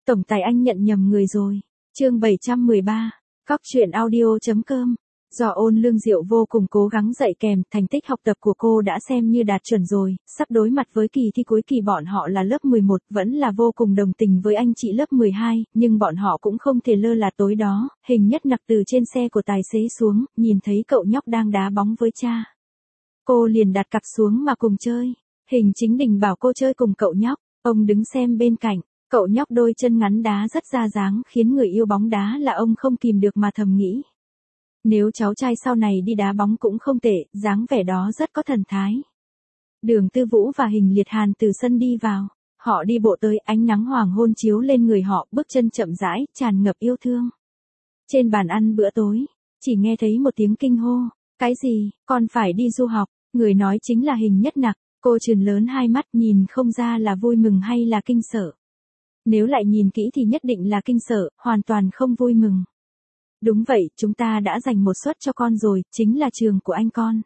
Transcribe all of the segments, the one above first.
Tổng tài anh nhận nhầm người rồi. Chương 713. Cóc truyện audio.com. Do Ôn Lương Diệu vô cùng cố gắng dạy kèm, thành tích học tập của cô đã xem như đạt chuẩn rồi, sắp đối mặt với kỳ thi cuối kỳ bọn họ là lớp 11, vẫn là vô cùng đồng tình với anh chị lớp 12, nhưng bọn họ cũng không thể lơ là tối đó, Hình Nhất Nặc từ trên xe của tài xế xuống, nhìn thấy cậu nhóc đang đá bóng với cha. Cô liền đặt cặp xuống mà cùng chơi. Hình Chính Đình bảo cô chơi cùng cậu nhóc, ông đứng xem bên cạnh. Cậu nhóc đôi chân ngắn đá rất ra dáng khiến người yêu bóng đá là ông không kìm được mà thầm nghĩ. Nếu cháu trai sau này đi đá bóng cũng không tệ, dáng vẻ đó rất có thần thái. Đường Tư Vũ và Hình Liệt Hàn từ sân đi vào. Họ đi bộ tới, ánh nắng hoàng hôn chiếu lên người họ, bước chân chậm rãi, tràn ngập yêu thương. Trên bàn ăn bữa tối, chỉ nghe thấy một tiếng kinh hô. Cái gì, con phải đi du học? Người nói chính là Hình Nhất Nặc. Cô trừng lớn hai mắt nhìn không ra là vui mừng hay là kinh sợ. Nếu lại nhìn kỹ thì nhất định là kinh sợ, hoàn toàn không vui mừng. Đúng vậy, chúng ta đã dành một suất cho con rồi, chính là trường của anh con.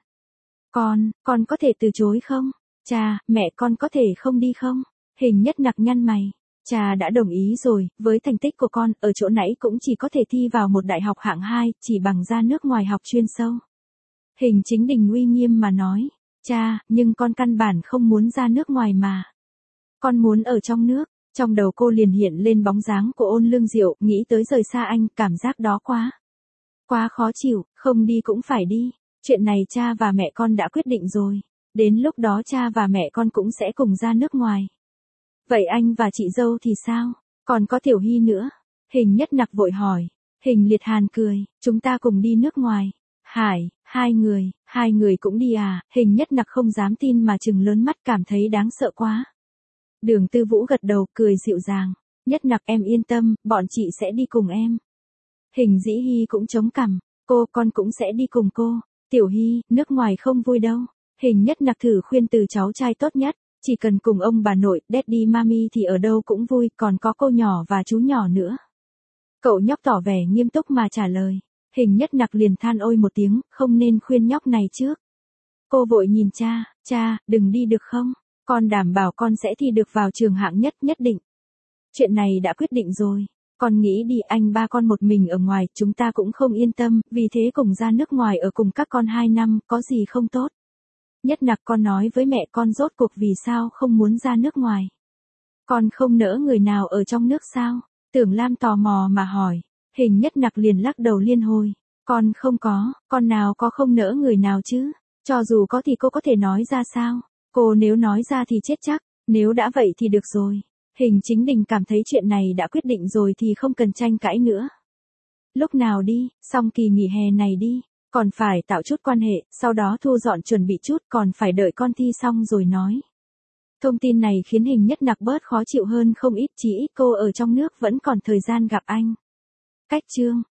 Con có thể từ chối không? Cha, mẹ con có thể không đi không? Hình Nhất Nặc nhăn mày. Cha đã đồng ý rồi, với thành tích của con, ở chỗ nãy cũng chỉ có thể thi vào một đại học hạng 2, chỉ bằng ra nước ngoài học chuyên sâu. Hình Chính Đình uy nghiêm mà nói. Cha, nhưng con căn bản không muốn ra nước ngoài mà. Con muốn ở trong nước. Trong đầu cô liền hiện lên bóng dáng của Ôn Lương Diệu, nghĩ tới rời xa anh, cảm giác đó quá khó chịu, không đi cũng phải đi. Chuyện này cha và mẹ con đã quyết định rồi. Đến lúc đó cha và mẹ con cũng sẽ cùng ra nước ngoài. Vậy anh và chị dâu thì sao? Còn có Tiểu Hy nữa. Hình Nhất Nặc vội hỏi. Hình Liệt Hàn cười, chúng ta cùng đi nước ngoài. Hải, hai người cũng đi à? Hình Nhất Nặc không dám tin mà trừng lớn mắt, cảm thấy đáng sợ quá. Đường Tư Vũ gật đầu, cười dịu dàng. Nhất Nặc em yên tâm, bọn chị sẽ đi cùng em. Hình Dĩ Hy cũng chống cằm. Con cũng sẽ đi cùng cô. Tiểu Hy, nước ngoài không vui đâu. Hình Nhất Nặc thử khuyên từ cháu trai tốt nhất. Chỉ cần cùng ông bà nội, daddy mami thì ở đâu cũng vui, còn có cô nhỏ và chú nhỏ nữa. Cậu nhóc tỏ vẻ nghiêm túc mà trả lời. Hình Nhất Nặc liền than ôi một tiếng, không nên khuyên nhóc này trước. Cô vội nhìn cha, đừng đi được không? Con đảm bảo con sẽ thi được vào trường hạng nhất định. Chuyện này đã quyết định rồi. Con nghĩ đi, anh ba con một mình ở ngoài, chúng ta cũng không yên tâm, vì thế cùng ra nước ngoài ở cùng các con 2 năm, có gì không tốt. Nhất Nặc, con nói với mẹ con rốt cuộc vì sao không muốn ra nước ngoài. Con không nỡ người nào ở trong nước sao? Tưởng Lam tò mò mà hỏi. Hình Nhất Nặc liền lắc đầu liên hồi. Con không có, con nào có không nỡ người nào chứ? Cho dù có thì cô có thể nói ra sao? Cô nếu nói ra thì chết chắc, nếu đã vậy thì được rồi. Hình Chính Đình cảm thấy chuyện này đã quyết định rồi thì không cần tranh cãi nữa. Lúc nào đi, xong kỳ nghỉ hè này đi, còn phải tạo chút quan hệ, sau đó thu dọn chuẩn bị chút, còn phải đợi con thi xong rồi nói. Thông tin này khiến Hình Nhất Nặc bớt khó chịu hơn không ít, chỉ ít cô ở trong nước vẫn còn thời gian gặp anh. Cách chương